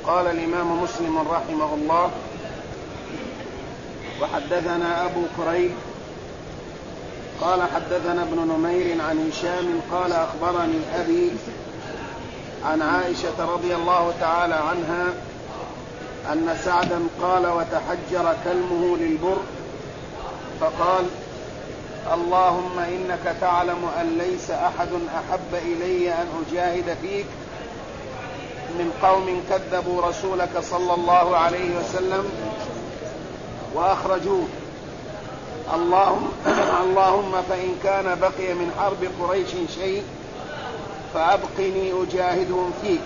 قال الإمام مسلم رحمه الله: وحدثنا أبو كريب قال حدثنا ابن نمير عن هشام قال أخبرني أبي عن عائشة رضي الله تعالى عنها أن سعدا قال: وتحجر كلمه للبر فقال: اللهم إنك تعلم أن ليس أحد أحب إلي أن أجاهد فيك من قوم كذبوا رسولك صلى الله عليه وسلم وأخرجوه. اللهم فإن كان بقي من حرب قريش شيء فأبقني أجاهدهم فيك.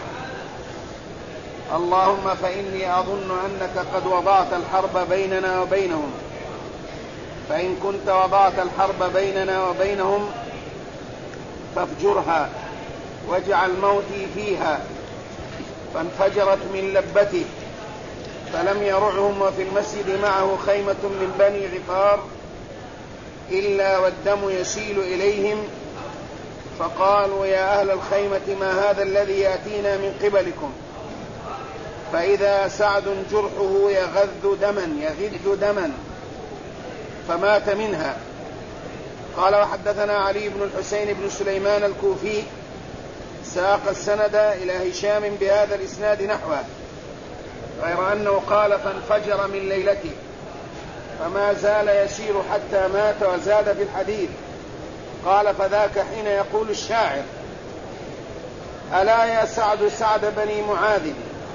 اللهم فإني أظن أنك قد وضعت الحرب بيننا وبينهم، فإن كنت وضعت الحرب بيننا وبينهم فافجرها واجعل موتي فيها. فانفجرت من لبته فلم يرعهم، وفي المسجد معه خيمة من بني غفار إلا والدم يسيل إليهم، فقالوا: يا أهل الخيمة ما هذا الذي يأتينا من قبلكم؟ فإذا سعد جرحه يغذ دما فمات منها. قال: وحدثنا علي بن الحسين بن سليمان الكوفي ساق السند إلى هشام بهذا الإسناد نحوه، غير أنه قال: فانفجر من ليلته، فما زال يسير حتى مات. وزاد في الحديث قال: فذاك حين يقول الشاعر: ألا يا سعد سعد بني معاذ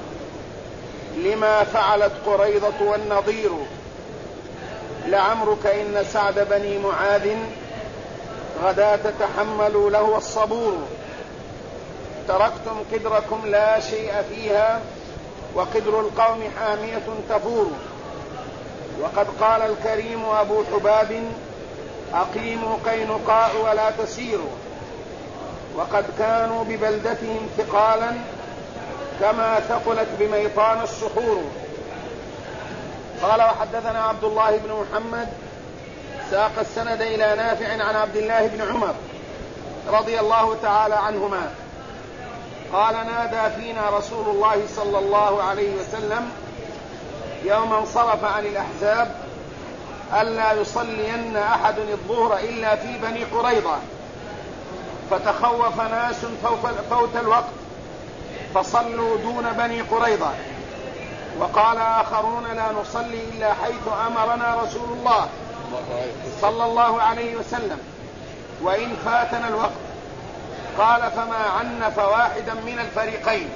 لما فعلت قريضة والنضير، لعمرك إن سعد بني معاذ غدا تتحمل له الصبور، تركتم قدركم لا شيء فيها وقدر القوم حامية تفور. وقد قال الكريم أبو حباب: أقيموا قينقاع ولا تسيروا، وقد كانوا ببلدتهم ثقالا كما ثقلت بميطان الصخور. قال: وحدثنا عبد الله بن محمد ساق السند إلى نافع عن عبد الله بن عمر رضي الله تعالى عنهما قال: نادى فينا رسول الله صلى الله عليه وسلم يوم انصرف عن الأحزاب ألا يصلين أحد الظهر إلا في بني قريظة، فتخوف ناس فوت الوقت فصلوا دون بني قريظة، وقال آخرون: لا نصلي إلا حيث أمرنا رسول الله صلى الله عليه وسلم وإن فاتنا الوقت. قال: فما عنف واحدا من الفريقين.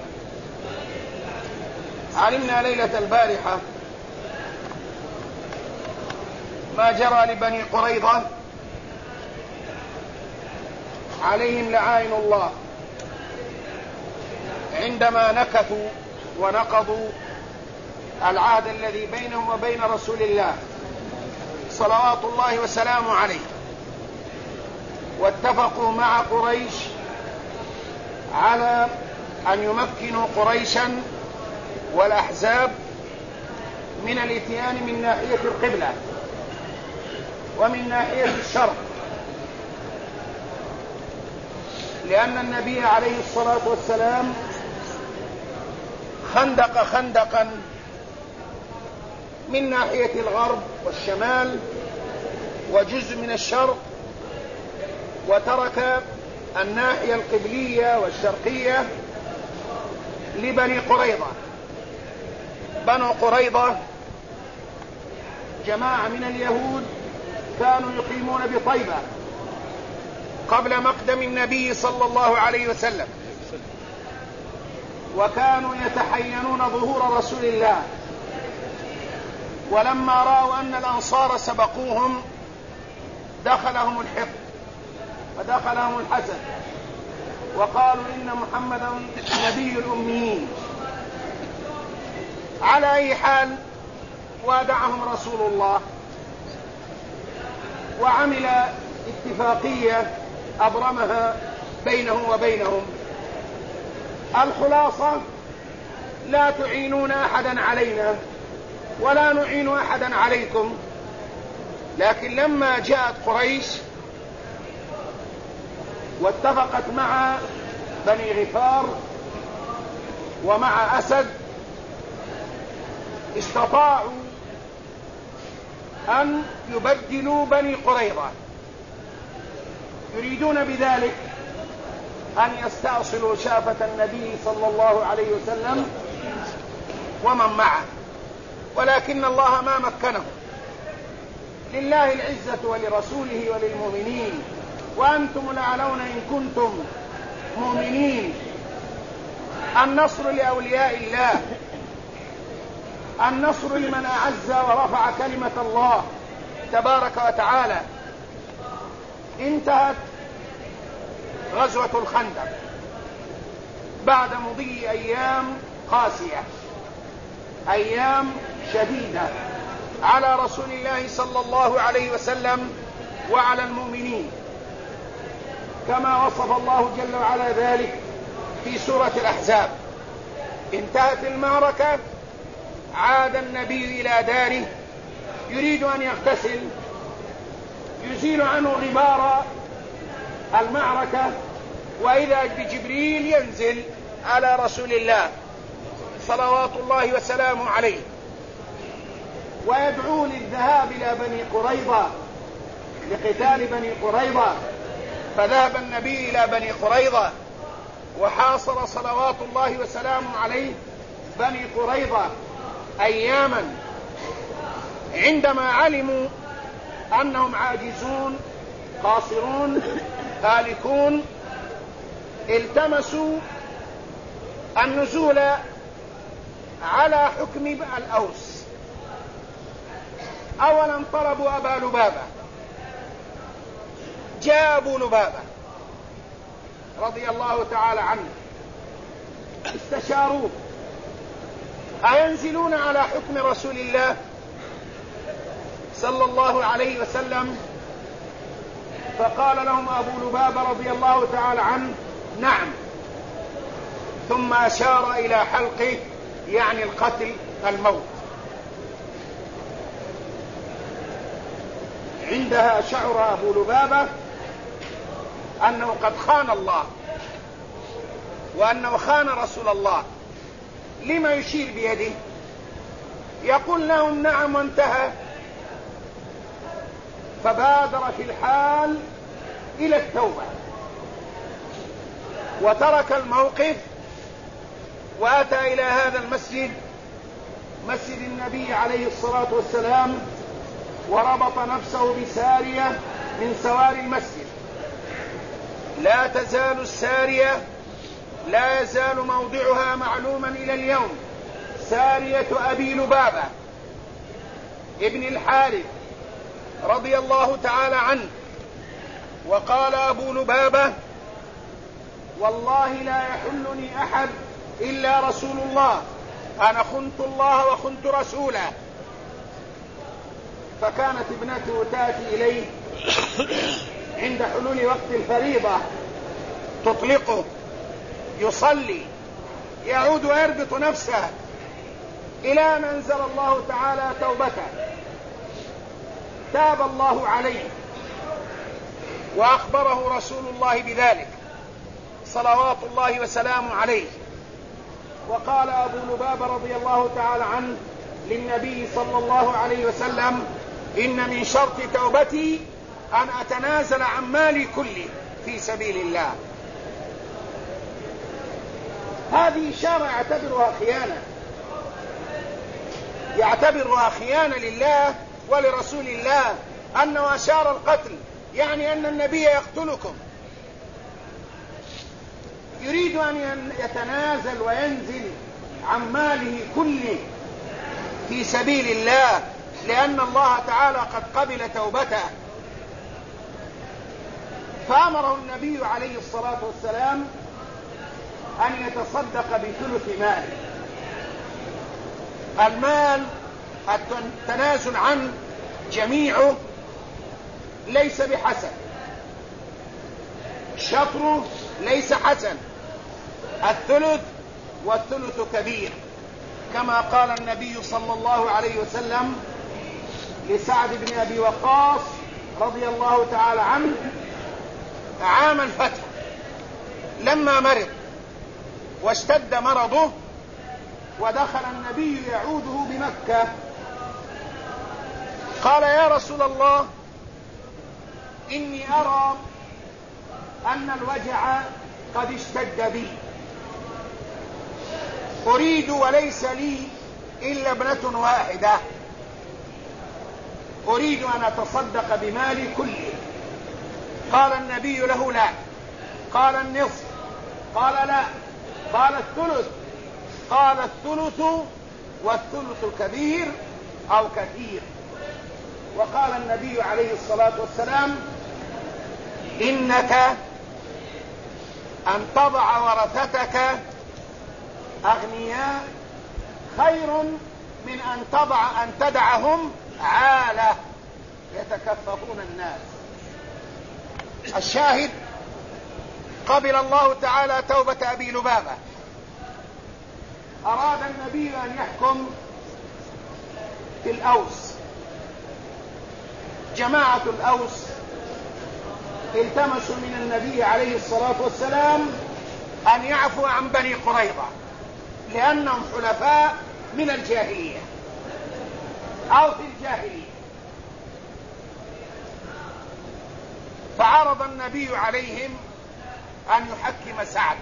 علمنا ليلة البارحة ما جرى لبني قريظة عليهم لعائن الله عندما نكثوا ونقضوا العهد الذي بينهم وبين رسول الله صلوات الله وسلامه عليه، واتفقوا مع قريش على أن يمكنوا قريشا والأحزاب من الاتيان من ناحية القبلة ومن ناحية الشرق، لأن النبي عليه الصلاة والسلام خندق خندقا من ناحية الغرب والشمال وجزء من الشرق، وترك الناحية القبلية والشرقية لبني قريظة. بنو قريظة جماعة من اليهود كانوا يقيمون بطيبة قبل مقدم النبي صلى الله عليه وسلم، وكانوا يتحينون ظهور رسول الله، ولما رأوا أن الأنصار سبقوهم دخلهم الحقد ودخلهم الحسد، وقالوا إن محمدا نبي الأميين. على أي حال وادعهم رسول الله وعمل اتفاقية أبرمها بينه وبينهم. الخلاصة: لا تعينون أحدا علينا ولا نعين أحدا عليكم. لكن لما جاءت قريش واتفقت مع بني غفار ومع أسد استطاعوا أن يبدلوا بني قريظة، يريدون بذلك أن يستأصلوا شافة النبي صلى الله عليه وسلم ومن معه، ولكن الله ما مكنهم. لله العزة ولرسوله وللمؤمنين وأنتم الأعلون إن كنتم مؤمنين. النصر لأولياء الله، النصر لمن أعز ورفع كلمة الله تبارك وتعالى. انتهت غزوة الخندق بعد مضي أيام قاسية، أيام شديدة على رسول الله صلى الله عليه وسلم وعلى المؤمنين، كما وصف الله جل وعلا ذلك في سورة الأحزاب. انتهت المعركة، عاد النبي إلى داره يريد أن يغتسل، يزيل عنه غبار المعركة، وإذا بجبريل ينزل على رسول الله صلوات الله وسلامه عليه ويدعو للذهاب إلى بني قريظة لقتال بني قريظة. فذهب النبي إلى بني قريظة وحاصر صلوات الله وسلامه عليه بني قريظة أياما. عندما علموا أنهم عاجزون قاصرون هالكون، التمسوا النزول على حكم الأوس. أولا طلبوا أبا لبابة، جاء أبو لبابة رضي الله تعالى عنه، استشاروه أينزلون على حكم رسول الله صلى الله عليه وسلم؟ فقال لهم أبو لبابة رضي الله تعالى عنه نعم، ثم أشار إلى حلقه يعني القتل الموت. عندها شعر أبو لبابة أنه قد خان الله وأنه خان رسول الله. لما يشير بيده؟ يقول لهم نعم وانتهى. فبادر في الحال إلى التوبة وترك الموقف وأتى إلى هذا المسجد، مسجد النبي عليه الصلاة والسلام، وربط نفسه بسارية من سواري المسجد. لا تزال السارية، لا يزال موضعها معلوما إلى اليوم، سارية أبي لبابة ابن الحارث رضي الله تعالى عنه. وقال أبو لبابة والله لا يحلني أحد إلا رسول الله، أنا خنت الله وخنت رسوله. فكانت ابنته تأتي إليه عند حلول وقت الفريضة تطلقه، يصلي، يعود ويربط نفسه إلى أن أنزل الله تعالى توبته. تاب الله عليه وأخبره رسول الله بذلك صلوات الله وسلامه عليه. وقال أبو لبابة رضي الله تعالى عنه للنبي صلى الله عليه وسلم إن من شرط توبتي أن أتنازل عن مالي كله في سبيل الله. هذه إشارة يعتبرها خيانة لله ولرسول الله، أنه أشار القتل، يعني أن النبي يقتلكم. يريد أن يتنازل وينزل عن ماله كله في سبيل الله، لأن الله تعالى قد قبل توبته. فأمره النبي عليه الصلاة والسلام أن يتصدق بثلث ماله. المال التنازل عنه جميعه ليس بحسن، شطره ليس حسن، الثلث والثلث كبير، كما قال النبي صلى الله عليه وسلم لسعد بن أبي وقاص رضي الله تعالى عنه عام الفتح لما مرض واشتد مرضه، ودخل النبي يعوده بمكة، قال: يا رسول الله، إني أرى أن الوجع قد اشتد بي، أريد وليس لي إلا ابنة واحدة، أريد أن أتصدق بمالي كله. قال النبي له: لا. قال: النصف. قال: لا. قال: الثلث. قال: الثلث، والثلث كبير أو كثير. وقال النبي عليه الصلاة والسلام: إنك أن تضع ورثتك أغنياء خير من أن تدعهم عالة يتكففون الناس. الشاهد: قبل الله تعالى توبة أبي لبابة. أراد النبي أن يحكم في الأوس. جماعة الأوس التمسوا من النبي عليه الصلاة والسلام أن يعفو عن بني قريظة لأنهم حلفاء من الجاهلية أو في الجاهلية. فعرض النبي عليهم أن يحكم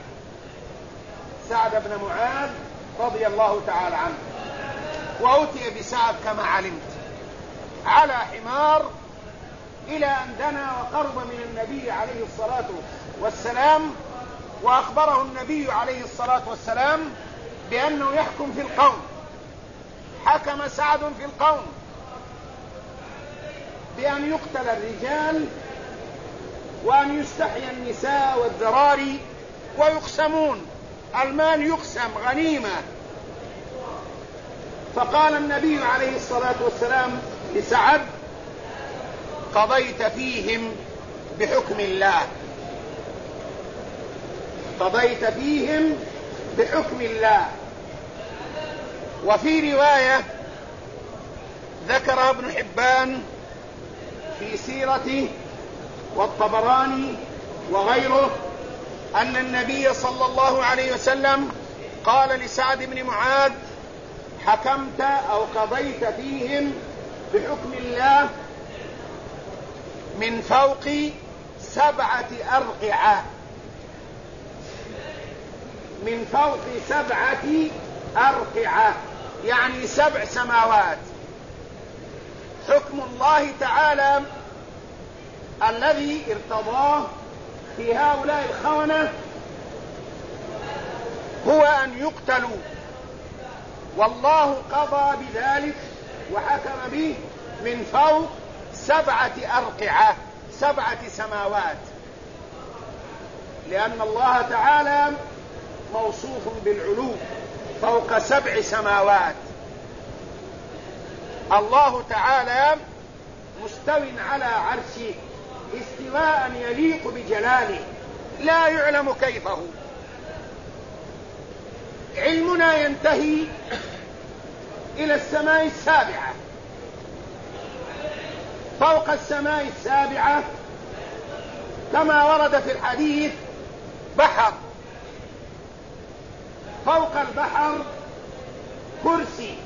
سعد بن معاذ رضي الله تعالى عنه. وأتي بسعد كما علمت على حمار إلى أن دنا وقرب من النبي عليه الصلاة والسلام، وأخبره النبي عليه الصلاة والسلام بأنه يحكم في القوم. حكم سعد في القوم بأن يقتل الرجال وأن يستحيي النساء والذراري ويقسمون، المال يقسم غنيمة. فقال النبي عليه الصلاة والسلام لسعد: قضيت فيهم بحكم الله، قضيت فيهم بحكم الله. وفي رواية ذكرها ابن حبان في سيرته والطبراني وغيره أن النبي صلى الله عليه وسلم قال لسعد بن معاذ: حكمت أو قضيت فيهم بحكم الله من فوق 7 أرقعة، من فوق 7 أرقعة، يعني 7 سماوات. حكم الله تعالى الذي ارتضاه في هؤلاء الخونة هو أن يقتلوا، والله قضى بذلك وحكم به من فوق 7 أرقعة، 7 سماوات، لأن الله تعالى موصوف بالعلو فوق 7 سماوات. الله تعالى مستو على عرشه استواء يليق بجلاله لا يعلم كيفه. علمنا ينتهي إلى السماء 7. فوق السماء 7 كما ورد في الحديث بحر، فوق البحر كرسي،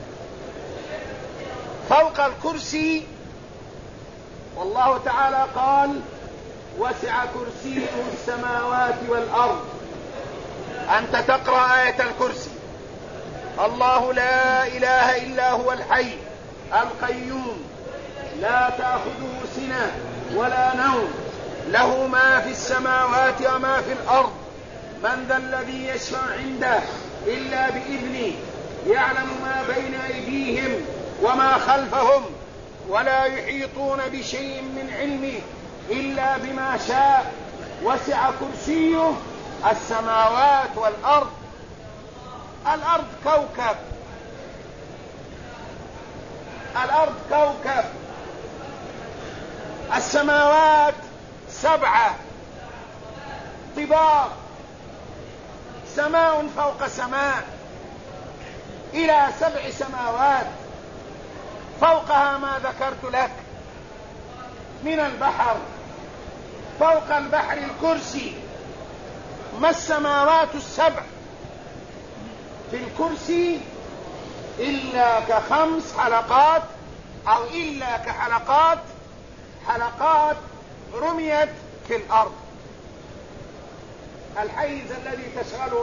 فوق الكرسي والله تعالى قال: وسع كرسيه السماوات والأرض. أنت تقرأ آية الكرسي: الله لا إله إلا هو الحي القيوم لا تأخذه سنة ولا نوم، له ما في السماوات وما في الأرض، من ذا الذي يشفع عنده إلا بإذنه، يعلم ما بين أيديهم وما خلفهم، ولا يحيطون بشيء من علمه إلا بما شاء، وسع كرسيه السماوات والأرض. الأرض كوكب، الأرض كوكب، السماوات 7 طباق، سماء فوق سماء، إلى 7 سماوات، فوقها ما ذكرت لك من البحر، فوق البحر الكرسي. ما السماوات 7 في الكرسي إلا كخمس حلقات أو إلا حلقات رميت في الأرض. الحيز الذي تشغله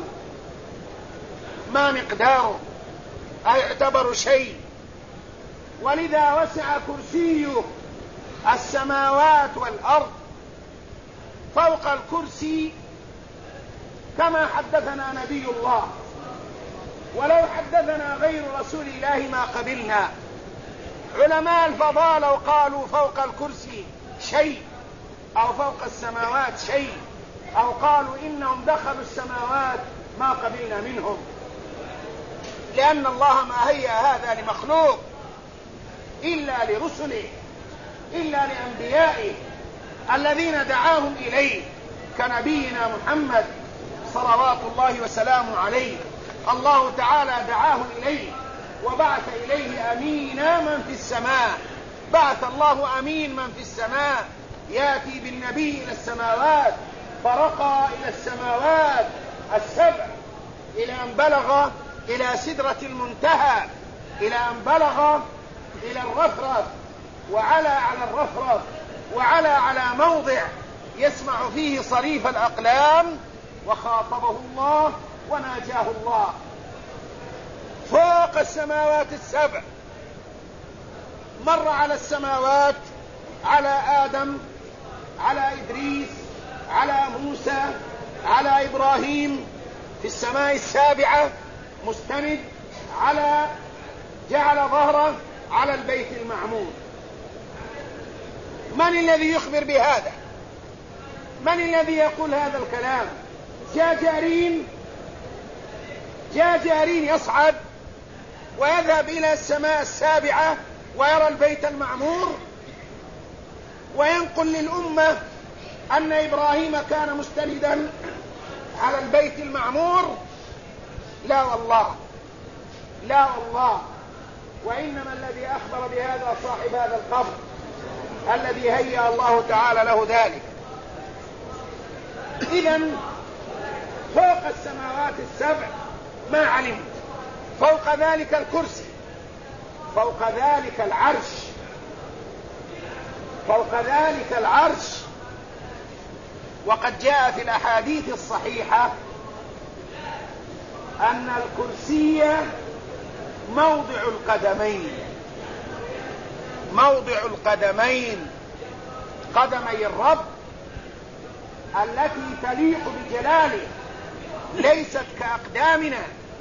ما مقداره أو يعتبر شيء، ولذا وسع كرسيه السماوات والأرض. فوق الكرسي كما حدثنا نبي الله، ولو حدثنا غير رسول الله ما قبلنا. علماء الفضاء لو قالوا فوق الكرسي شيء أو فوق السماوات شيء أو قالوا إنهم دخلوا السماوات ما قبلنا منهم، لأن الله ما هيأ هذا لمخلوق إلا لرسله، إلا لأنبيائه الذين دعاهم إليه كنبينا محمد صلوات الله وسلامه عليه. الله تعالى دعاه إليه وبعث إليه أمين من في السماء. بعث الله أمين من في السماء يأتي بالنبي إلى السماوات، فرقى إلى السماوات السبع إلى أن بلغ إلى سدرة المنتهى، إلى أن بلغ إلى الرفرف، وعلى على الرفرف، وعلى على موضع يسمع فيه صريف الأقلام، وخاطبه الله وناجاه الله فوق السماوات السبع. مر على السماوات، على آدم، على إدريس، على موسى، على إبراهيم في السماء السابعة مستند، جعل ظهره على البيت المعمور. من الذي يخبر بهذا؟ من الذي يقول هذا الكلام؟ جاء جارين يصعد ويذهب إلى السماء السابعة ويرى البيت المعمور وينقل للأمة أن إبراهيم كان مستندا على البيت المعمور. لا والله، لا والله، وإنما الذي أخبر بهذا صاحب هذا القبر الذي هيأ الله تعالى له ذلك. إذن فوق السماوات السبع ما علمت، فوق ذلك الكرسي، فوق ذلك العرش، فوق ذلك العرش. وقد جاء في الأحاديث الصحيحة أن الكرسي موضع القدمين، موضع القدمين، قدمي الرب التي تليق بجلاله، ليست كأقدامنا،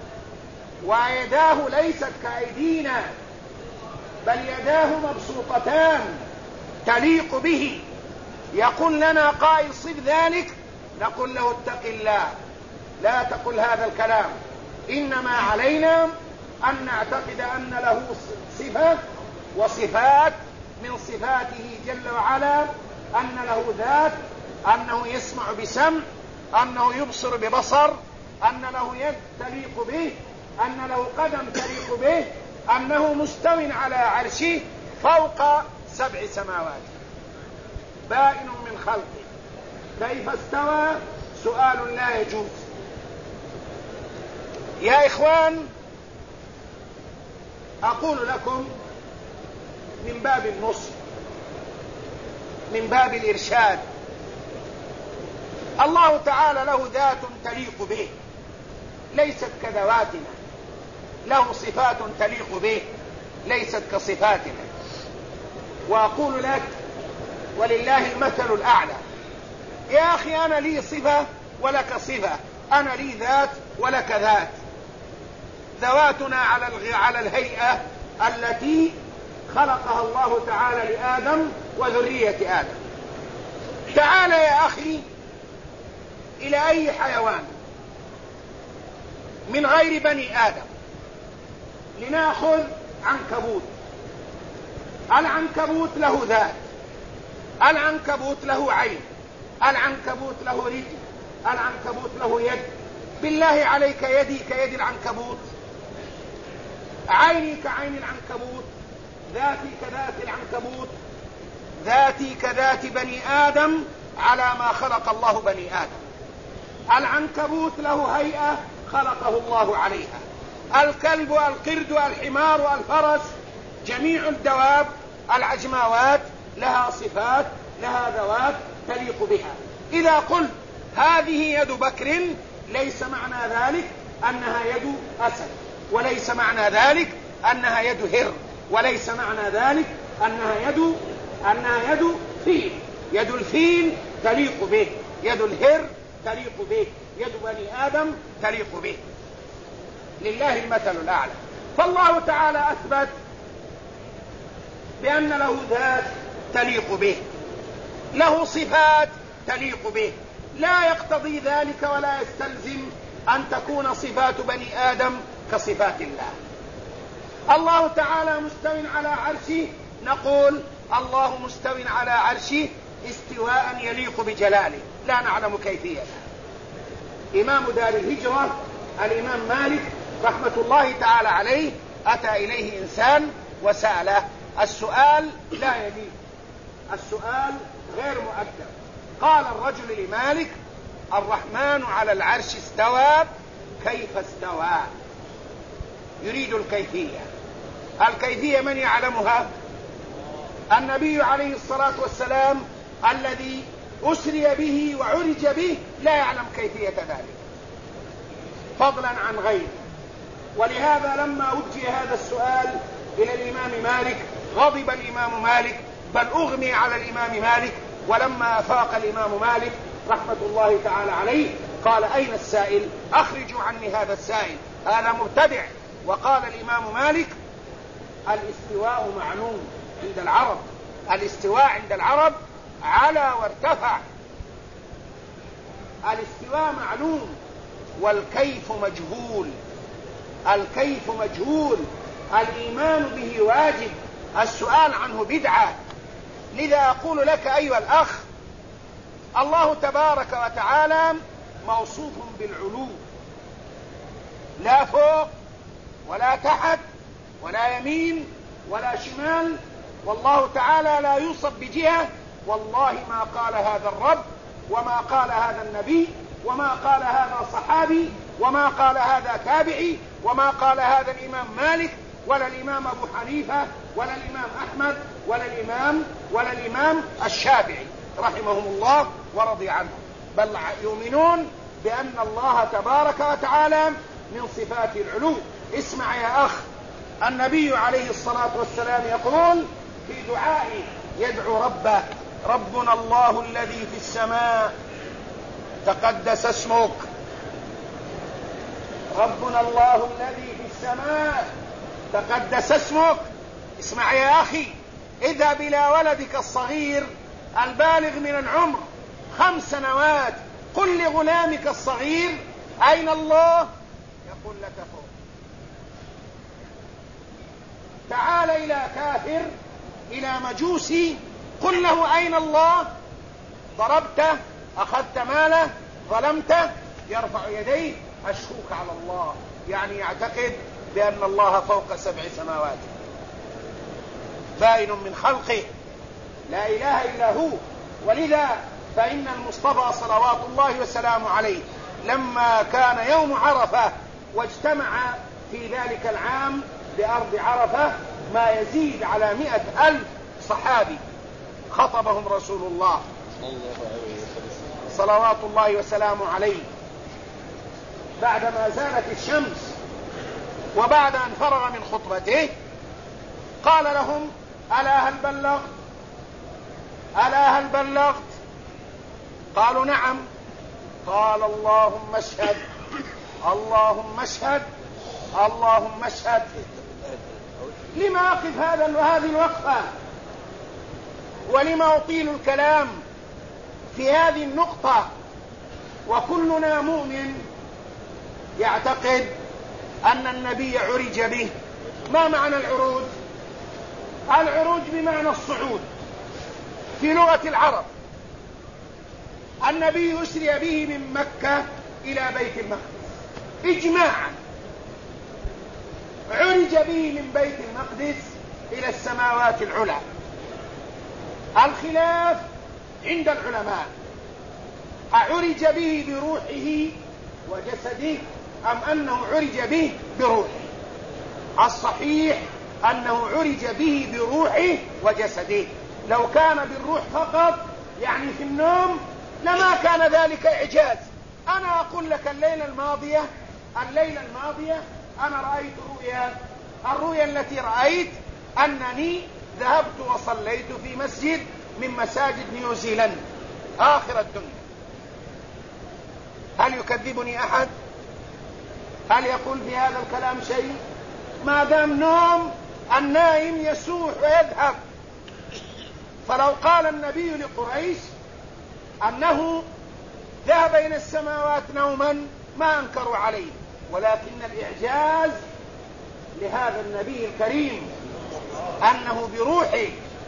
ويداه ليست كأيدينا، بل يداه مبسوطتان تليق به. يقول لنا قائل صف ذلك، نقول له اتق الله، لا تقل هذا الكلام، إنما علينا أن نعتقد أن له صفة وصفات من صفاته جل وعلا، أن له ذات، أنه يسمع بسمع، أنه يبصر ببصر، أن له يد تليق به، أن له قدم تليق به، أنه مستو على عرشه فوق 7 سماوات، بائن من خلقه. كيف استوى؟ سؤال لا يجوز. يا إخوان، أقول لكم من باب النصح، من باب الإرشاد، الله تعالى له ذات تليق به ليست كذواتنا، له صفات تليق به ليست كصفاتنا. وأقول لك ولله المثل الأعلى، يا أخي أنا لي صفة ولك صفة، أنا لي ذات ولك ذات، ذواتنا على الهيئة التي خلقها الله تعالى لآدم وذرية آدم. تعال يا أخي إلى أي حيوان من غير بني آدم، لنأخذ عنكبوت. العنكبوت له ذات، العنكبوت له عين، العنكبوت له رجل، العنكبوت له يد. بالله عليك يدي كيد العنكبوت، عيني كعين العنكبوت، ذاتي كذات العنكبوت، ذاتي كذات بني آدم على ما خلق الله بني آدم. العنكبوت له هيئة خلقه الله عليها. الكلب، القرد، الحمار، الفرس، جميع الدواب العجماوات لها صفات، لها ذوات تليق بها. إذا قلت هذه يد بكر ليس معنى ذلك أنها يد أسد، وليس معنى ذلك أنها يد هر، وليس معنى ذلك أنها يد فيل. يد الفيل تليق به، يد الهر تليق به، يد بني آدم تليق به. لله المثل الأعلى. فالله تعالى أثبت بأن له ذات تليق به، له صفات تليق به، لا يقتضي ذلك ولا يستلزم أن تكون صفات بني آدم كصفات الله. الله تعالى مستو على عرشه، نقول الله مستو على عرشه استواء يليق بجلاله، لا نعلم كيفية. إمام دار الهجرة الإمام مالك رحمة الله تعالى عليه أتى إليه إنسان وسأله السؤال لا يليق، السؤال غير مؤدب. قال الرجل لمالك: الرحمن على العرش استوى، كيف استوى؟ يريد الكيفية. الكيفية من يعلمها؟ النبي عليه الصلاة والسلام الذي أسري به وعرج به لا يعلم كيفية ذلك فضلا عن غيره. ولهذا لما وجه هذا السؤال إلى الإمام مالك غضب الإمام مالك، بل أغمي على الإمام مالك. ولما فاق الإمام مالك رحمة الله تعالى عليه قال: أين السائل؟ أخرجوا عني هذا السائل، هذا مبتدع. وقال الإمام مالك: الاستواء معلوم عند العرب، الاستواء عند العرب على وارتفع، الاستواء معلوم والكيف مجهول، الكيف مجهول، الإيمان به واجب، السؤال عنه بدعة. لذا أقول لك أيها الأخ، الله تبارك وتعالى موصوف بالعلو، لا فوق ولا تحت ولا يمين ولا شمال، والله تعالى لا يوصف بجهة. والله ما قال هذا الرب، وما قال هذا النبي، وما قال هذا صحابي، وما قال هذا تابعي، وما قال هذا الإمام مالك، ولا الإمام أبو حنيفة، ولا الإمام أحمد، ولا الإمام الشافعي رحمهم الله ورضي عنهم. بل يؤمنون بأن الله تبارك وتعالى من صفات العلو. اسمع يا أخ، النبي عليه الصلاة والسلام يقول في دعائه، يدعو ربه: ربنا الله الذي في السماء تقدس اسمك، ربنا الله الذي في السماء تقدس اسمك. اسمع يا أخي، اذهب إلى ولدك الصغير البالغ من العمر 5 سنوات، قل لغلامك الصغير: أين الله؟ يقول لك فوق. تعال إلى كافر، إلى مجوسي، قل له: أين الله؟ ضربته، أخذت ماله، ظلمته، يرفع يديه: أشكوك على الله، يعني يعتقد بأن الله فوق 7 سماوات، باين من خلقه، لا إله إلا هو. ولذا فإن المصطفى صلوات الله وسلامه عليه لما كان يوم عرفة واجتمع في ذلك العام بأرض عرفة ما يزيد على 100,000 صحابي، خطبهم رسول الله صلوات الله وسلامه عليه بعدما زالت الشمس، وبعد أن فرغ من خطبته قال لهم: ألا هل بلغت؟ ألا هل بلغت؟ قالوا: نعم. قال: اللهم اشهد، اللهم اشهد، اللهم اشهد. لما أقف هذه الوقفة؟ ولما أطيل الكلام في هذه النقطة؟ وكلنا مؤمن يعتقد أن النبي عرج به. ما معنى العروج؟ العروج بمعنى الصعود في لغة العرب. النبي أسري به من مكة إلى بيت المقدس إجماعا، عرج به من بيت المقدس إلى السماوات العلى. الخلاف عند العلماء: أعرج به بروحه وجسده أم أنه عرج به بروحه؟ الصحيح أنه عرج به بروحه وجسده. لو كان بالروح فقط يعني في النوم لما كان ذلك إعجاز. أنا أقول لك الليلة الماضية أنا رأيت الرؤيا التي رأيت أنني ذهبت وصليت في مسجد من مساجد نيوزيلندا آخر الدنيا. هل يكذبني أحد؟ هل يقول في هذا الكلام شيء؟ ما دام نوم، النائم يسوح ويذهب. فلو قال النبي لقريش أنه ذهب إلى السماوات نوما ما أنكروا عليه، ولكن الإعجاز لهذا النبي الكريم أنه بروحه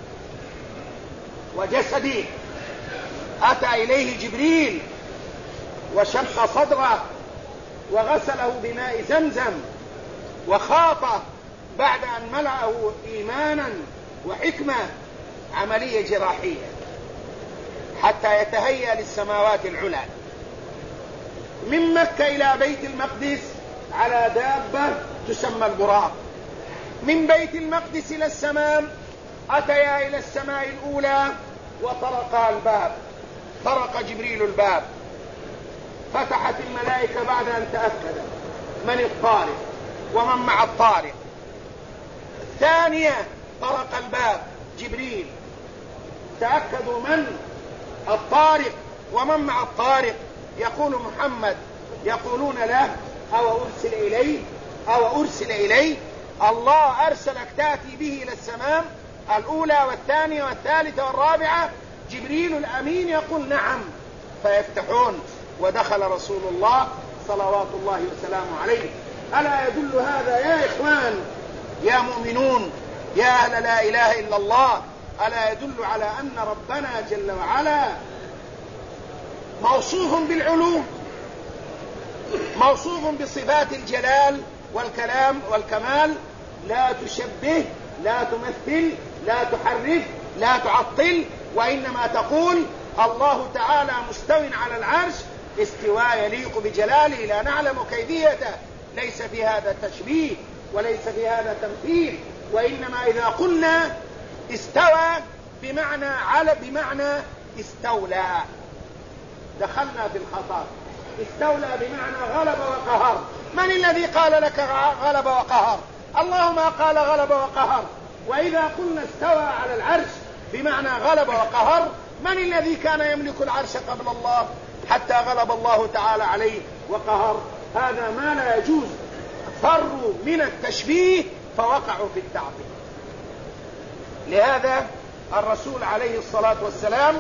وجسده أتى إليه جبريل وشق صدره وغسله بماء زمزم وخاطه بعد أن ملأه إيمانا وحكمة، عملية جراحية حتى يتهيأ للسماوات العلى. من مكة إلى بيت المقدس على دابة تسمى البراق. من بيت المقدس إلى السماء أتيا إلى السماء الأولى وطرق الباب، طرق جبريل الباب، فتحت الملائكة بعد أن تأكد من الطارق ومن مع الطارق. الثانية طرق الباب جبريل، تأكدوا من الطارق ومن مع الطارق. يقول محمد، يقولون له أو أرسل إليه الله أرسلك تأتي به إلى السماء الأولى والثانية والثالثة والرابعة. جبريل الأمين يقول نعم، فيفتحون ودخل رسول الله صلوات الله وسلامه عليه. ألا يدل هذا يا إخوان يا مؤمنون يا أهل لا إله إلا الله، ألا يدل على أن ربنا جل وعلا موصوف بالعلو، موصوف بصفات الجلال والكلام والكمال، لا تشبه، لا تمثل، لا تحرف، لا تعطل، وإنما تقول الله تعالى مستو على العرش استواء يليق بجلاله لا نعلم كيفيته. ليس في هذا تشبيه وليس في هذا تمثيل، وإنما إذا قلنا استوى بمعنى على بمعنى استولى دخلنا في الخطر. استولى بمعنى غلب وقهر. من الذي قال لك غلب وقهر؟ الله ما قال غلب وقهر. وإذا قلنا استوى على العرش بمعنى غلب وقهر، من الذي كان يملك العرش قبل الله حتى غلب الله تعالى عليه وقهر؟ هذا ما لا يجوز. فروا من التشبيه فوقعوا في التعطيل. لهذا الرسول عليه الصلاة والسلام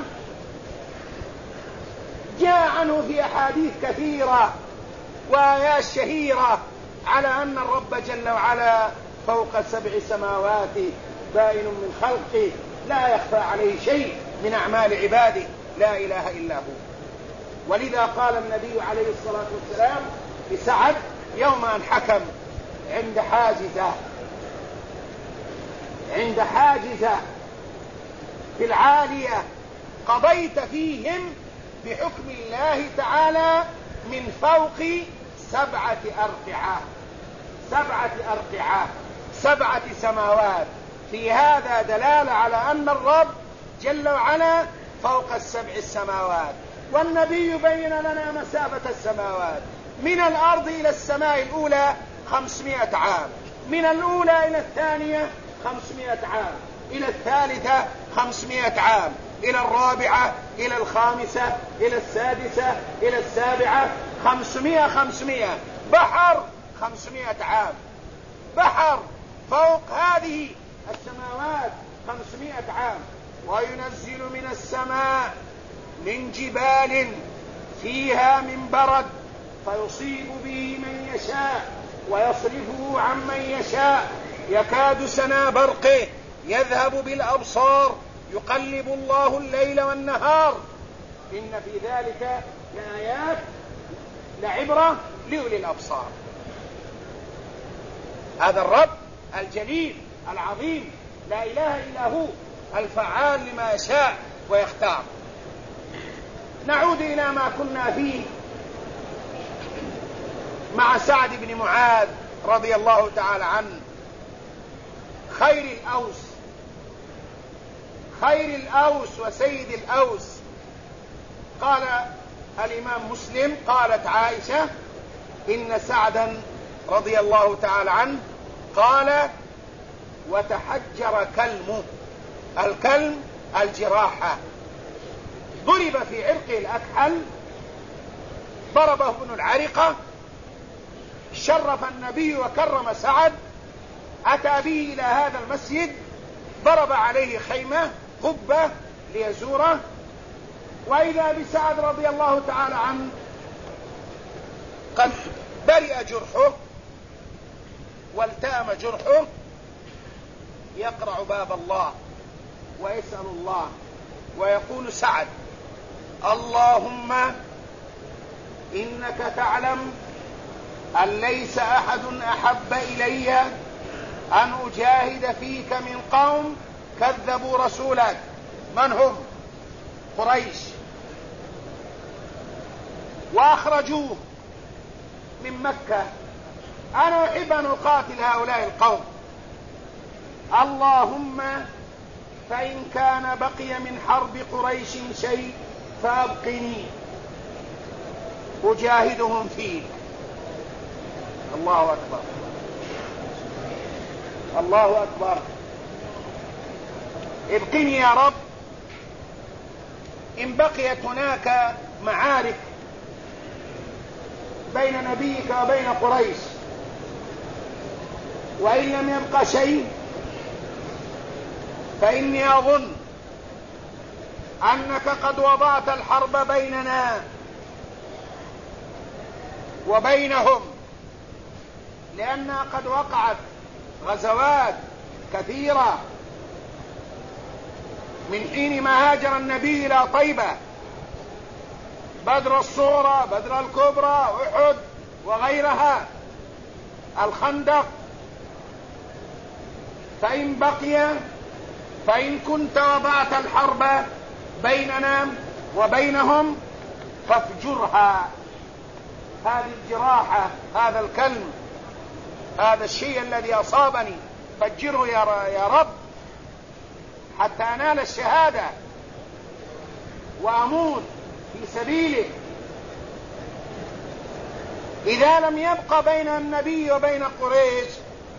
جاء عنه في أحاديث كثيرة وآيات شهيرة على أن الرب جل وعلا فوق 7 سماوات بائن من خلقه لا يخفى عليه شيء من أعمال عباده لا إله إلا هو. ولذا قال النبي عليه الصلاة والسلام لسعد يوم أن حكم عند حاجزة في العالية قضيت فيهم بحكم الله تعالى من فوق 7 أرقعة 7 سماوات. في هذا دلالة على أن الرب جل وعلا فوق 7 السماوات. والنبي بين لنا مسافة السماوات من الأرض إلى السماء الأولى 500 عام، من الأولى إلى الثانية 500 عام، إلى الثالثة 500 عام، إلى الرابعة، إلى الخامسة، إلى السادسة، إلى السابعة 500 بحر 500 عام. بحر فوق هذه السماوات 500 عام. وينزل من السماء من جبال فيها من برد فيصيب به من يشاء ويصرفه عن من يشاء يكاد سنا برقه يذهب بالأبصار يقلب الله الليل والنهار إن في ذلك لآيات لعبرة لأولي الأبصار. هذا الرب الجليل العظيم لا إله إلا هو الفعال لما يشاء ويختار. نعود إلى ما كنا فيه مع سعد بن معاذ رضي الله تعالى عنه، خير الأوس وسيد الأوس. قال الإمام مسلم قالت عائشة إن سعدا رضي الله تعالى عنه قال وتحجر كلمه. الكلم الجراحة، ضرب في عرقه الأكحل، ضربه ابن العرقة، شرف النبي وكرم سعد، أتى به إلى هذا المسجد، ضرب عليه خيمة قبة ليزوره، وإذا بسعد رضي الله تعالى عنه قد برئ جرحه والتأم جرحه، يقرع باب الله ويسأل الله ويقول سعد اللهم إنك تعلم أن ليس أحد أحب إلي أن أجاهد فيك من قوم كذبوا رسولك. من هم؟ قريش، وأخرجوه من مكة. أنا أحب أن أقاتل هؤلاء القوم، اللهم فإن كان بقي من حرب قريش شيء فأبقني أجاهدهم فيه. الله أكبر، الله أكبر. ابقني يا رب. إن بقيت هناك معارك بين نبيك وبين قريش، وإن لم يبق شيء، فإني أظن أنك قد وضعت الحرب بيننا وبينهم، لأنها قد وقعت غزوات كثيرة من حين ما هاجر النبي إلى طيبة، بدر الصغرى، بدر الكبرى، أحد وغيرها، الخندق. فإن بقي، فإن كنت وضعت الحرب بيننا وبينهم فافجرها. هذه الجراحة، هذا الكلم، هذا الشيء الذي أصابني فجره يا رب حتى أنال الشهادة وأموت في سبيلك. إذا لم يبق بين النبي وبين قريش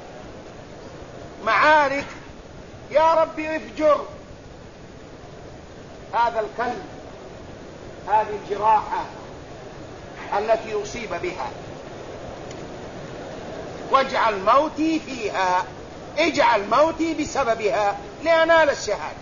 معارك، يا رب افجر هذا الكلب، هذه الجراحة التي أصيب بها، واجعل موتي فيها، اجعل موتي بسببها لأنال الشهادة.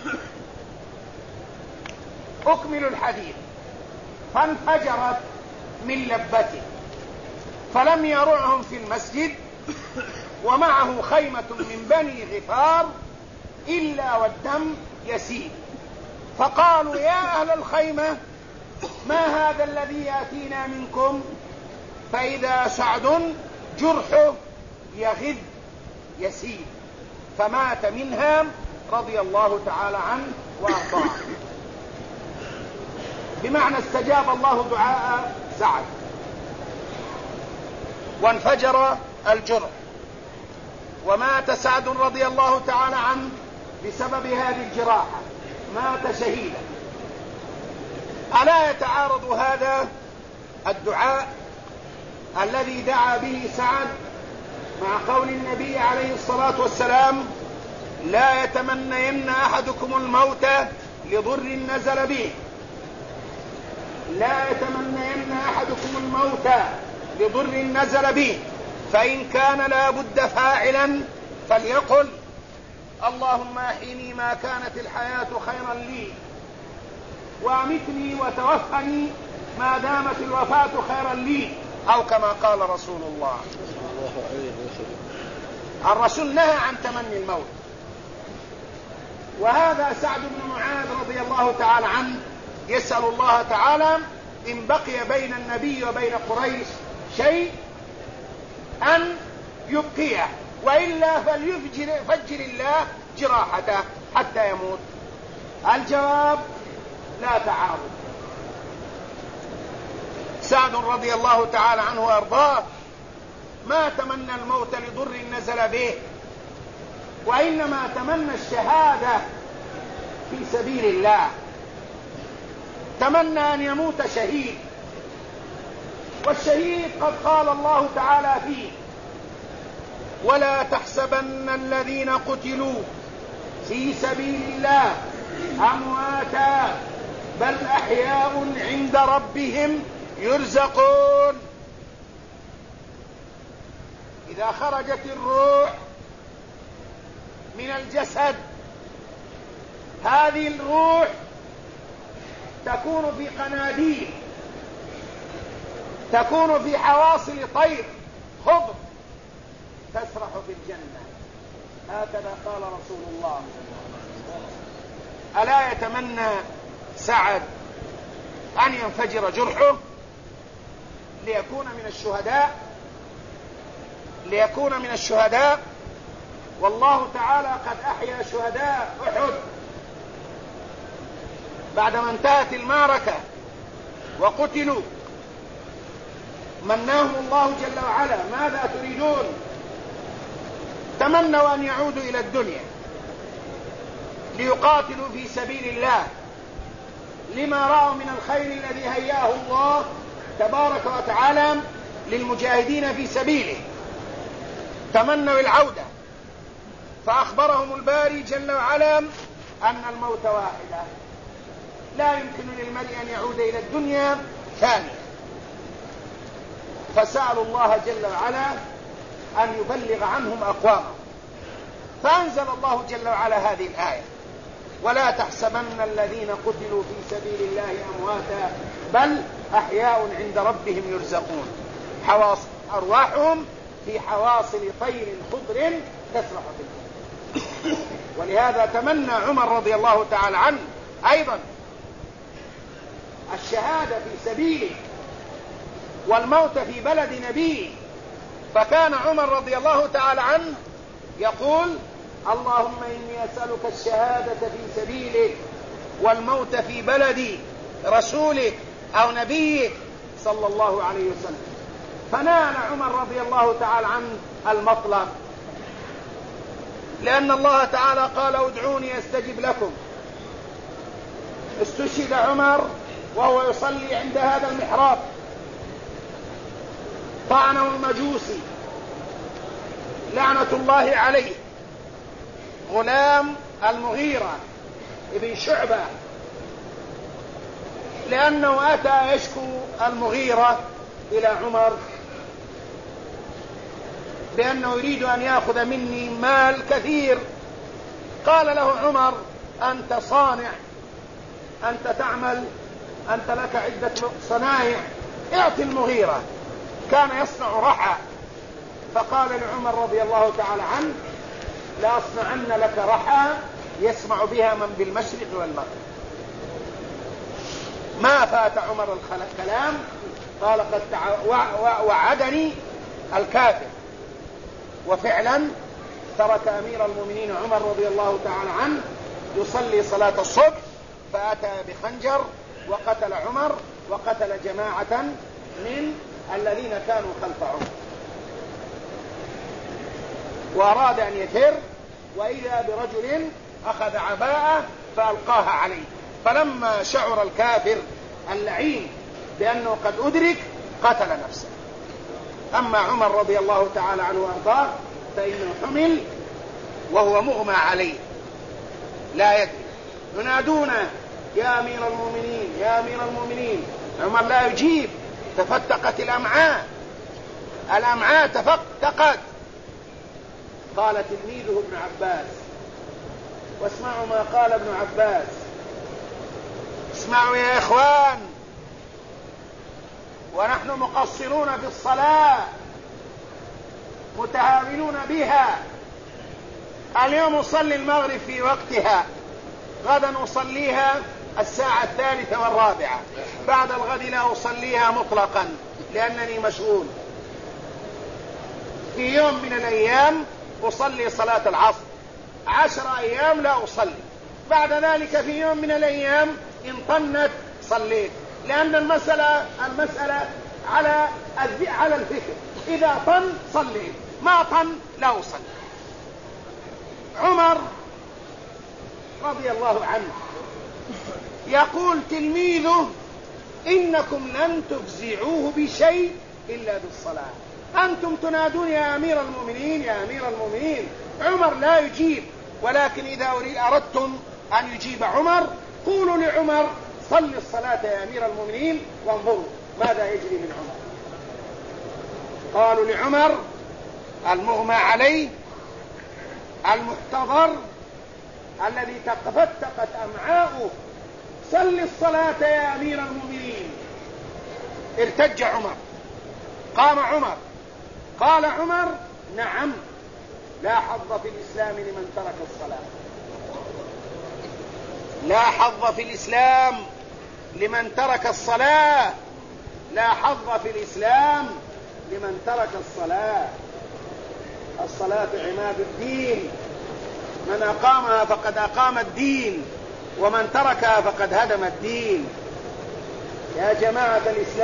أكمل الحديث. فانفجرت من لبته، فلم يرعهم في المسجد، ومعه خيمة من بني غفار إلا والدم يسيل. فقالوا يا أهل الخيمة ما هذا الذي يأتينا منكم؟ فإذا سعد جرحه يغذ يسيل، فمات منها رضي الله تعالى عنه وأرضاه. بمعنى استجاب الله دعاء سعد وانفجر الجرح، ومات سعد رضي الله تعالى عنه بسبب هذه الجراحة، مات شهيدا. ألا يتعارض هذا الدعاء الذي دعا به سعد مع قول النبي عليه الصلاة والسلام لا يتمنين أحدكم الموت لضر نزل به، لا يتمنين أحدكم الموت لضر نزل به، فإن كان لا بد فاعلا فليقل اللهم احيني ما كانت الحياة خيرا لي، وامتني وتوفني ما دامت الوفاة خيرا لي، أو كما قال رسول الله. الرسول نهى عن تمني الموت. وهذا سعد بن معاذ رضي الله تعالى عنه يسأل الله تعالى إن بقي بين النبي وبين قريش شيء أن يبقيه، وإلا فليفجر الله جراحته حتى يموت. الجواب لا تعارض. سعد رضي الله تعالى عنه وأرضاه ما تمنى الموت لضر نزل به، وإنما تمنى الشهادة في سبيل الله، تمنى أن يموت شهيد. والشهيد قد قال الله تعالى فيه: ولا تحسبن الذين قتلوا في سبيل الله أمواتا بل أحياء عند ربهم يرزقون. إذا خرجت الروح من الجسد، هذه الروح تكون في قناديل، تكون في حواصل طير خضر تسرح في الجنة. هكذا قال رسول الله. ألا يتمنى سعد أن ينفجر جرحه ليكون من الشهداء؟ والله تعالى قد أحيا شهداء أحد بعدما انتهت المعركة وقتلوا، مناهم الله جل وعلا: ماذا تريدون؟ تمنوا أن يعودوا إلى الدنيا ليقاتلوا في سبيل الله، لما رأوا من الخير الذي هياه الله تبارك وتعالى للمجاهدين في سبيله. تمنوا العودة، فأخبرهم الباري جل وعلا أن الموت واحدة، لا يمكن للمرء أن يعود إلى الدنيا ثانية. فسألوا الله جل وعلا أن يبلغ عنهم أقوامهم، فأنزل الله جل وعلا هذه الآية: ولا تحسبن الذين قتلوا في سبيل الله أمواتا بل أحياء عند ربهم يرزقون. أرواحهم في حواصل طير خضر تسرح في الجنة. ولهذا تمنى عمر رضي الله تعالى عنه أيضا الشهادة في سبيله والموت في بلد نبيه. فكان عمر رضي الله تعالى عنه يقول: اللهم إني أسألك الشهادة في سبيلك والموت في بلد رسولك أو نبيك صلى الله عليه وسلم. فنال عمر رضي الله تعالى عنه المطلب، لأن الله تعالى قال: ادعوني أستجب لكم. استشهد عمر وهو يصلي عند هذا المحراب، طعنه المجوسي لعنة الله عليه، غلام المغيرة ابن شعبة، لأنه أتى يشكو المغيرة إلى عمر بأنه يريد أن يأخذ مني مال كثير. قال له عمر: أنت صانع، أنت تعمل، أنت لك عدة صنائع، اعطي المغيرة. كان يصنع رحى، فقال لعمر رضي الله تعالى عنه: لأصنعن لك رحى يسمع بها من بالمشرق والمغرب. ما فات عمر الكلام، قال: قد وعدني الكافر. وفعلا ترك أمير المؤمنين عمر رضي الله تعالى عنه يصلي صلاة الصبح، فأتى بخنجر وقتل عمر وقتل جماعة من الذين كانوا خلف عمر، وأراد أن يفر، وإذا برجل أخذ عباءة فألقاها عليه. فلما شعر الكافر اللعين بأنه قد أدرك قتل نفسه. أما عمر رضي الله تعالى عنه وأرضاه فإنه حمل وهو مغمى عليه لا يدري. ينادونه: يا أمير المؤمنين، يا أمير المؤمنين. عمر لا يجيب، تفتقت الأمعاء تفتقت. قال تلميذه ابن عباس، واسمعوا ما قال ابن عباس: اسمعوا يا إخوان، ونحن مقصرون في الصلاة متهاونون بها. اليوم أصلي المغرب في وقتها، غدا أصليها الساعة 3 والرابعة، بعد الغد لا أصليها مطلقا لأنني مشغول. في يوم من الأيام أصلي صلاة العصر، 10 أيام لا أصلي، بعد ذلك في يوم من الأيام إن طنت صليت، لأن المسألة على الفكر. إذا طن صلي، ما طن لا أصلي. عمر رضي الله عنه يقول تلميذه: إنكم لن تفزعوه بشيء إلا بالصلاة. أنتم تنادون يا أمير المؤمنين يا أمير المؤمنين. عمر لا يجيب، ولكن إذا أردتم أن يجيب عمر قولوا لعمر: صل الصلاة يا أمير المؤمنين. وانظروا ماذا يجري من عمر. قالوا لعمر المغمى عليه المحتضر الذي تفتقت أمعاؤه: صل الصلاة يا أمير المؤمنين. ارتج عمر، قام عمر، قال عمر: نعم، لا حظ في الإسلام لمن ترك الصلاة. لا حظ في الإسلام لمن ترك الصلاة. لا حظ في الإسلام لمن ترك الصلاة. الصلاة عماد الدين، من أقامها فقد أقام الدين، ومن تركها فقد هدم الدين. يا جماعة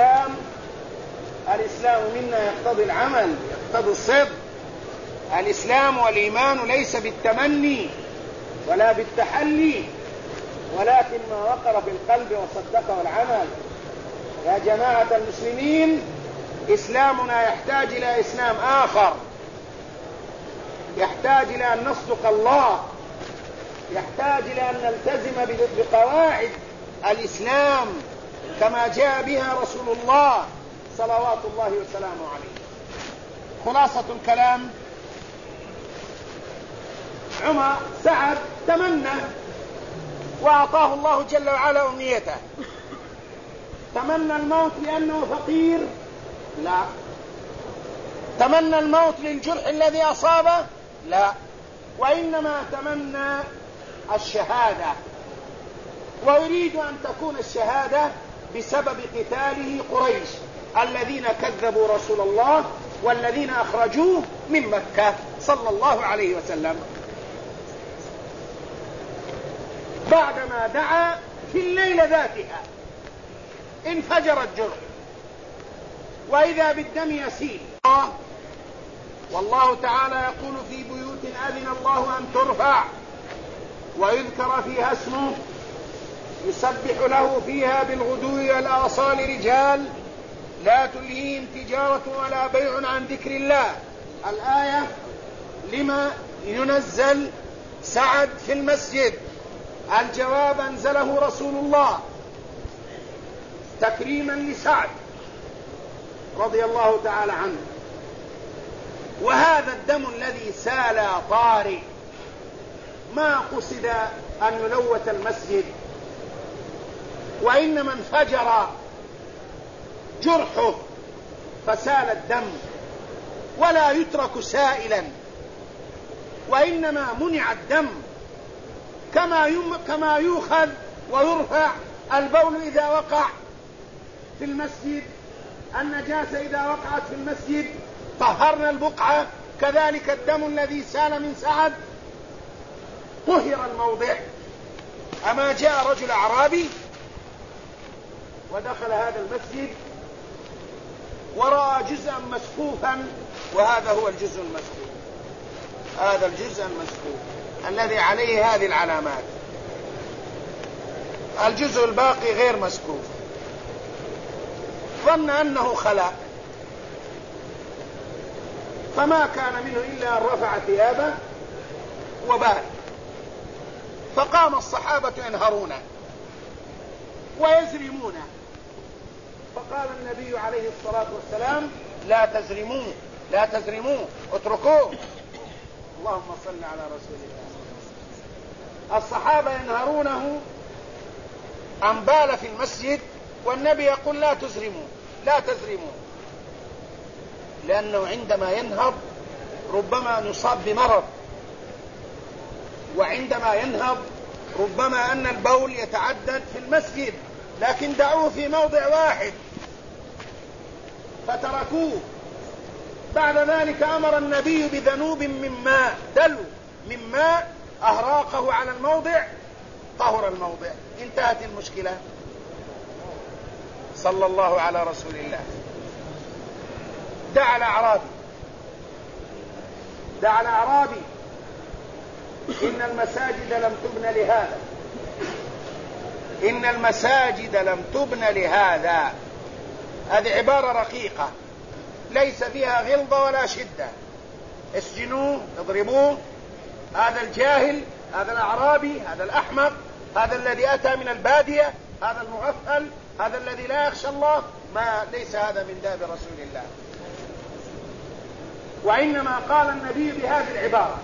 الإسلام منا يقتضي العمل، يقتضي الصدق. الإسلام والإيمان ليس بالتمني ولا بالتحلي، ولكن ما وقر في القلب وصدقه العمل. يا جماعة المسلمين، إسلامنا يحتاج إلى إسلام آخر، يحتاج إلى أن نصدق الله، يحتاج إلى أن نلتزم بقواعد الإسلام كما جاء بها رسول الله صلوات الله وسلامه عليه. خلاصة الكلام: سعد تمنى وأعطاه الله جل وعلا أمنيته. تمنى الموت لأنه فقير؟ لا. تمنى الموت للجرح الذي أصابه؟ لا، وإنما تمنى الشهادة، ويريد أن تكون الشهادة بسبب قتاله قريش الذين كذبوا رسول الله والذين أخرجوه من مكة صلى الله عليه وسلم. بعدما دعا في الليلة ذاتها انفجر الجرح، وإذا بالدم يسيل. والله تعالى يقول: في بيوت أذن الله أن ترفع ويذكر فيها اسمه يسبح له فيها بالغدو والآصال رجال لا تلهيهم تجارة ولا بيع عن ذكر الله. الآية: لما ينزل سعد في المسجد؟ الجواب: أنزله رسول الله تكريما لسعد رضي الله تعالى عنه. وهذا الدم الذي سال طارئ، ما قصد أن يلوث المسجد، وإنما انفجر جرحه فسال الدم، ولا يترك سائلا، وإنما منع الدم كما يؤخذ ويرفع البول إذا وقع في المسجد، النجاسة إذا وقعت في المسجد طهرنا البقعة، كذلك الدم الذي سال من سعد طهر الموضع. أما جاء رجل أعرابي ودخل هذا المسجد ورأى جزءا مسقوفا، وهذا هو الجزء المسقوف، هذا الجزء المسقوف الذي عليه هذه العلامات، الجزء الباقي غير مسقوف. ظن أنه خلاء، فما كان منه إلا أن رفع ثيابه وبال. فقام الصحابة ينهرونه ويزرمونه، فقال النبي عليه الصلاة والسلام: لا تزرموه، لا تزرموه، اتركوه. اللهم صل على رسول الله. الصحابة ينهرونه عن بال في المسجد، والنبي يقول: لا تزرموه، لا تزرموه، لأنه عندما ينهض ربما نصاب بمرض، وعندما ينهض ربما أن البول يتعدد في المسجد، لكن دعوه في موضع واحد فتركوه. بعد ذلك أمر النبي بذنوب من ماء، دلو من ماء أهراقه على الموضع، طهر الموضع، انتهت المشكلة. صلى الله على رسول الله. دعا الأعرابي إن المساجد لم تبن لهذا. هذه عبارة رقيقة ليس فيها غلظة ولا شدة. اسجنوه، اضربوه، هذا الجاهل، هذا الأعرابي، هذا الأحمق، هذا الذي أتى من البادية، هذا المغفل، هذا الذي لا يخشى الله، ليس هذا من داب رسول الله. وإنما قال النبي بهذه العبارة: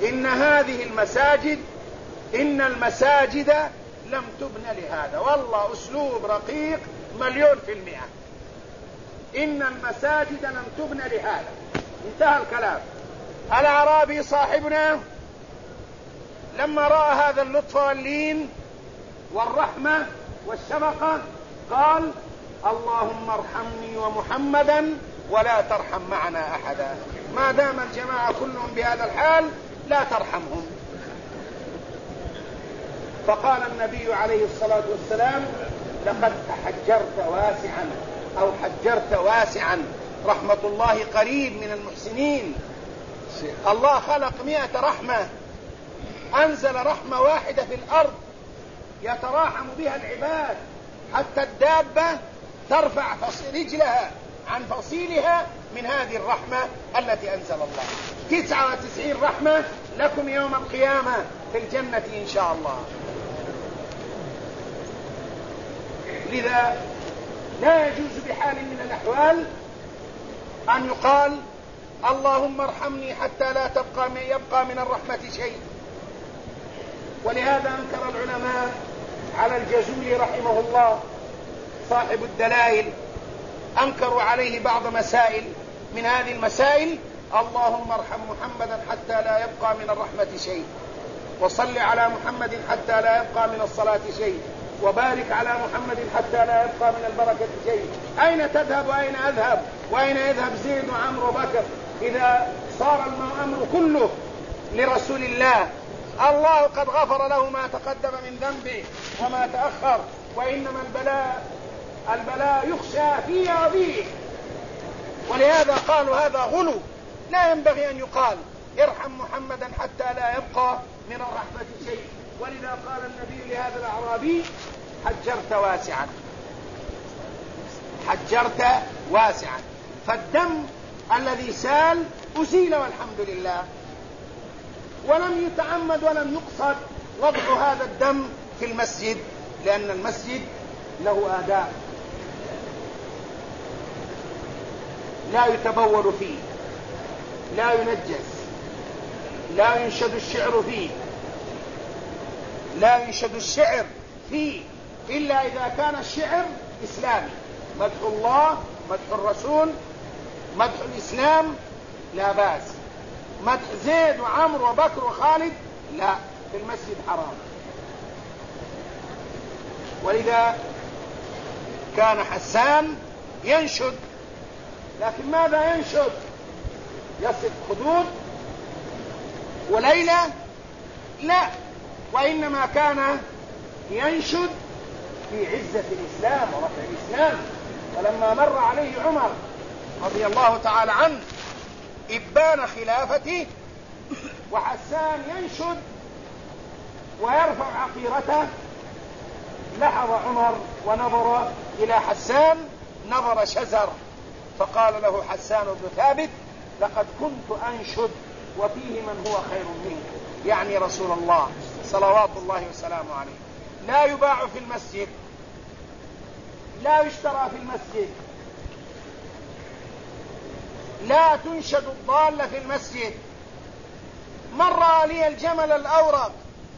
إن المساجد لم تبن لهذا. والله أسلوب رقيق 100%. إن المساجد لم تبن لهذا، انتهى الكلام. الأعرابي صاحبنا لما رأى هذا اللطف واللين والرحمة والشفقة قال: اللهم ارحمني ومحمدا ولا ترحم معنا أحدا. ما دام الجماعة كلهم بهذا الحال لا ترحمهم. فقال النبي عليه الصلاة والسلام: لقد حجرت واسعا، رحمة الله قريب من المحسنين. الله خلق 100 رحمة، أنزل رحمة واحدة في الأرض يتراحم بها العباد، حتى الدابة ترفع رجلها عن فصيلها من هذه الرحمة التي أنزل الله. 99 رحمة لكم يوم القيامة في الجنة إن شاء الله. لذا لا يجوز بحال من الأحوال أن يقال: اللهم ارحمني حتى لا يبقى من الرحمة شيء. ولهذا أنكر العلماء على الجزولي رحمه الله صاحب الدلائل، أنكروا عليه بعض مسائل من هذه المسائل: اللهم ارحم محمدا حتى لا يبقى من الرحمة شيء، وصل على محمد حتى لا يبقى من الصلاة شيء، وبارك على محمد حتى لا يبقى من البركة شيء. أين تذهب وأين أذهب وأين يذهب زيد وعمرو وبكر إذا صار الأمر كله لرسول الله؟ الله قد غفر له ما تقدم من ذنبه وما تأخر، وإنما البلاء يخشى فيه وفيه. ولهذا قالوا هذا غلو، لا ينبغي أن يقال ارحم محمدا حتى لا يبقى من الرحمة شيء. ولذا قال النبي لهذا الأعرابي: حجرت واسعا. فالدم الذي سال أزيل والحمد لله، ولم يتعمد ولم يقصد وضع هذا الدم في المسجد، لأن المسجد له آداب، لا يتبول فيه، لا ينجس، لا ينشد الشعر فيه إلا إذا كان الشعر إسلامي، مدح الله، مدح الرسول، مدح الإسلام لا بأس. مدح زيد وعمرو وبكر وخالد لا، في المسجد حرام. ولذا كان حسان ينشد، لكن ماذا ينشد؟ يصف خدود وليلى؟ لا، وإنما كان ينشد في عزة الإسلام ورفع الإسلام. ولما مر عليه عمر رضي الله تعالى عنه إبان خلافته وحسان ينشد ويرفع عقيرته، لحظ عمر ونظر إلى حسان نظر شزر، فقال له حسان بن ثابت: لقد كنت أنشد وفيه من هو خير منك، يعني رسول الله صلوات الله وسلامه عليه. لا يباع في المسجد، لا يشترى في المسجد، لا تنشد الضالة في المسجد. مر لي الجمل الأورق،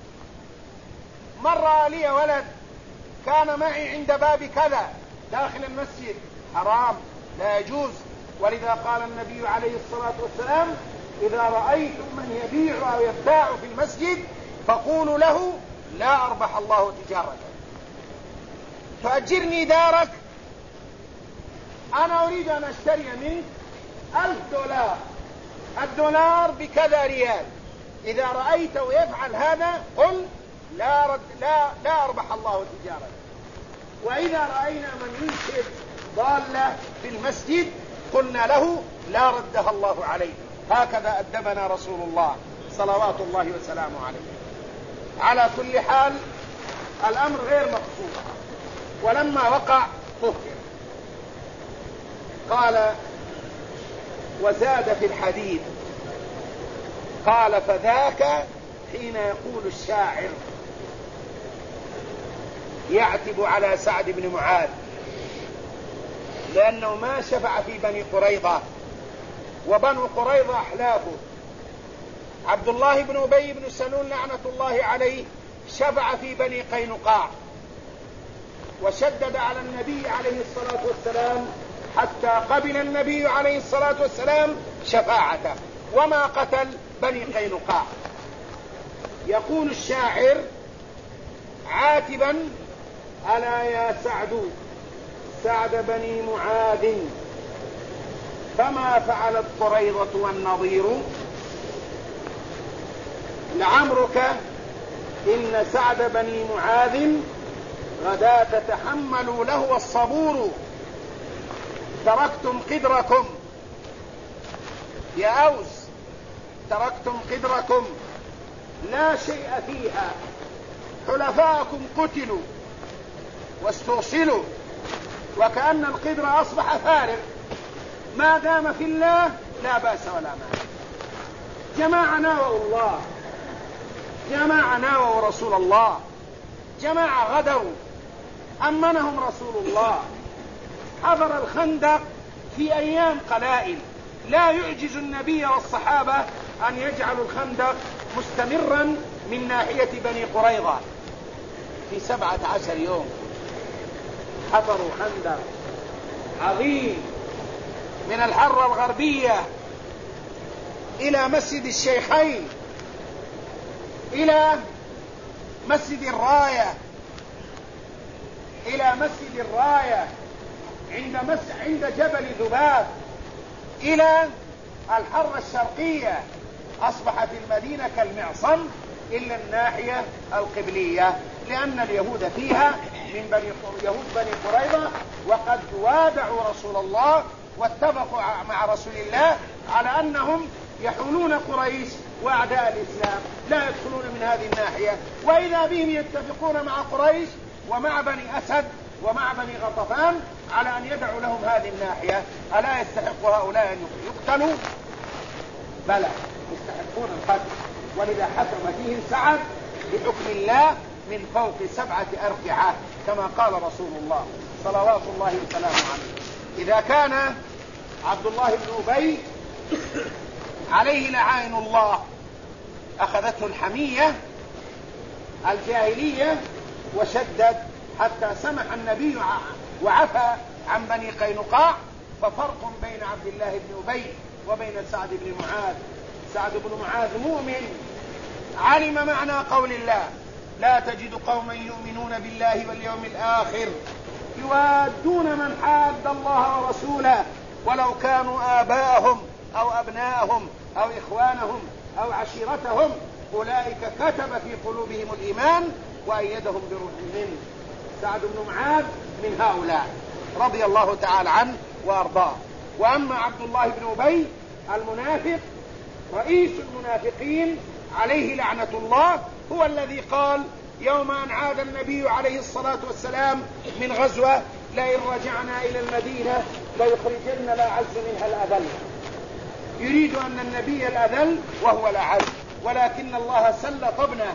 مر لي ولد كان معي عند باب كذا داخل المسجد، حرام، لا يجوز. ولذا قال النبي عليه الصلاة والسلام: إذا رأيتم من يبيع أو يبتاع في المسجد فقولوا له: لا أربح الله تجارتك، تؤجرني دارك، أنا أريد أن أشتري منك $1000، الدولار بكذا ريال. إذا رأيته يفعل هذا قل: لا أربح الله تجارتك. وإذا رأينا من ينشد ضالة في المسجد قلنا له لا ردها الله عليه. هكذا أدبنا رسول الله صلوات الله وسلامه عليه. على كل حال الأمر غير مقصود. ولما وقع طهر. قال وزاد في الحديث قال فذاك حين يقول الشاعر يعتب على سعد بن معاذ لأنه ما شفع في بني قريظة، وبنو قريظة أحلافه. عبد الله بن أبي بن سلول لعنة الله عليه شفع في بني قينقاع، وشدد على النبي عليه الصلاة والسلام حتى قبل النبي عليه الصلاة والسلام شفاعته وما قتل بني قينقاع. يقول الشاعر عاتبا ألا يا سعد بني معاذ فما فعلت قريظة والنضير لعمرك إن سعد بني معاذ غدا تتحملوا له الصبور تركتم قدركم يا أوس تركتم قدركم لا شيء فيها حلفاءكم قتلوا واستوصلوا وكأن القدر أصبح فارغ ما دام في الله لا بأس ولا مانع. جماعة ناووا الله، جماعة ناووا رسول الله، جماعة غدروا أمنهم رسول الله، حضر الخندق في أيام قلائل. لا يعجز النبي والصحابة أن يجعلوا الخندق مستمرا من ناحية بني قريظة في 17 يوم. حفروا خندق عظيم من الحرة الغربية إلى مسجد الشيخين إلى مسجد الراية عند جبل ذباب إلى الحرة الشرقية. أصبحت المدينة كالمعصم إلا الناحية القبلية لأن اليهود فيها من يهود بني قريظة وقد وادعوا رسول الله واتفقوا مع رسول الله على أنهم يحولون قريش وأعداء الإسلام لا يدخلون من هذه الناحية، وإذا بهم يتفقون مع قريش ومع بني أسد ومع بني غطفان على أن يدعوا لهم هذه الناحية. ألا يستحق هؤلاء أن يقتلوا؟ بلى يستحقون القتل، ولذا حكم فيهم سعد بحكم الله من فوق 7 أرقعة كما قال رسول الله صلوات الله وسلامه عليه. إذا كان عبد الله بن أبي عليه لعائن الله أخذته الحمية الجاهلية وشدد حتى سمح النبي وعفى عن بني قينقاع، ففرق بين عبد الله بن أبي وبين سعد بن معاذ. سعد بن معاذ مؤمن علم معنى قول الله لا تجد قوما يؤمنون بالله واليوم الآخر يوادون من حاد الله ورسوله ولو كانوا آباءهم أو أبناءهم أو إخوانهم أو عشيرتهم أولئك كتب في قلوبهم الإيمان وأيدهم بروح منه. سعد بن معاذ من هؤلاء رضي الله تعالى عنه وأرضاه. وأما عبد الله بن أبي المنافق رئيس المنافقين عليه لعنة الله هو الذي قال يوم أن عاد النبي عليه الصلاة والسلام من غزوة لئن رجعنا إلى المدينة ليخرجن الأعز منها الأذل. يريد أن النبي الأذل وهو الأعز، ولكن الله سلط ابنه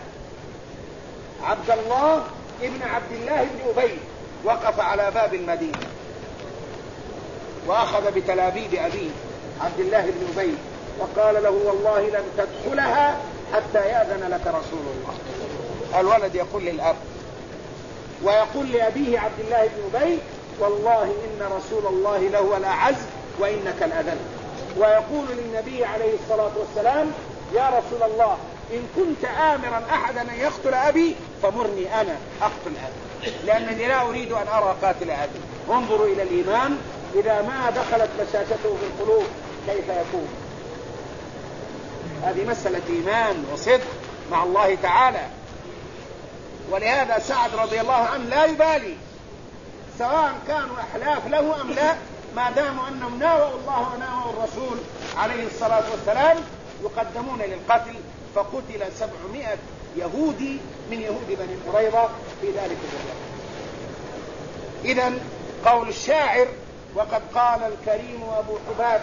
عبد الله ابن عبد الله بن أبي وقف على باب المدينة وأخذ بتلابيب أبيه عبد الله بن أبي وقال له والله لن تدخلها حتى يأذن لك رسول الله. الولد يقول للأب ويقول لأبيه عبد الله بن أبي والله إن رسول الله له الأعز وإنك الأذل. ويقول للنبي عليه الصلاة والسلام يا رسول الله إن كنت آمرا أحدا أن يقتل أبي فمرني أنا أقتل أبي لأنني لا أريد أن أرى قاتل أبي. انظروا إلى الإيمان إذا ما دخلت بشاشته في القلوب كيف يكون. هذه مسألة إيمان وصدق مع الله تعالى. ولهذا سعد رضي الله عنه لا يبالي سواء كانوا أحلاف له أم لا، ما داموا أنهم ناووا الله وناووا الرسول عليه الصلاة والسلام يقدمون للقتل، فقتل 700 يهودي من يهود بني قريظة في ذلك اليوم. إذن قول الشاعر: وقد قال الكريم أبو حباب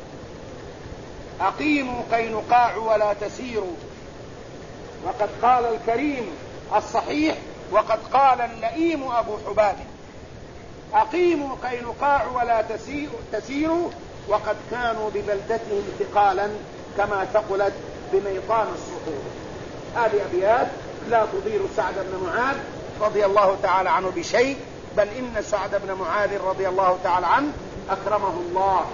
أقيموا قينقاع ولا تسيروا. وقد قال الكريم الصحيح، وقد قال اللئيم أبو حباب أقيموا قينقاع ولا تسيروا، وقد كانوا ببلدتهم ثقالا كما ثقلت بميطان الصخور. هذه أبيات لا تضير سعد بن معاذ رضي الله تعالى عنه بشيء، بل إن سعد بن معاذ رضي الله تعالى عنه أكرمه الله.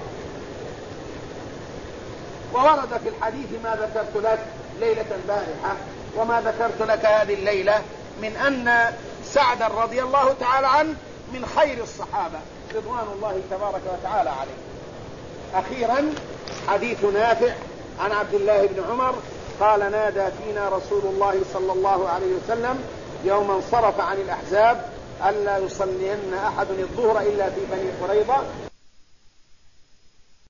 وورد في الحديث ما ذكرت لك ليلة البارحة وما ذكرت لك هذه الليلة من أن سعد رضي الله تعالى عنه من خير الصحابة رضوان الله تبارك وتعالى عليه. أخيرا حديث نافع عن عبد الله بن عمر قال: نادى فينا رسول الله صلى الله عليه وسلم يوم انصرف عن الأحزاب ألا يصلين أحد الظهر إلا في بني قريظة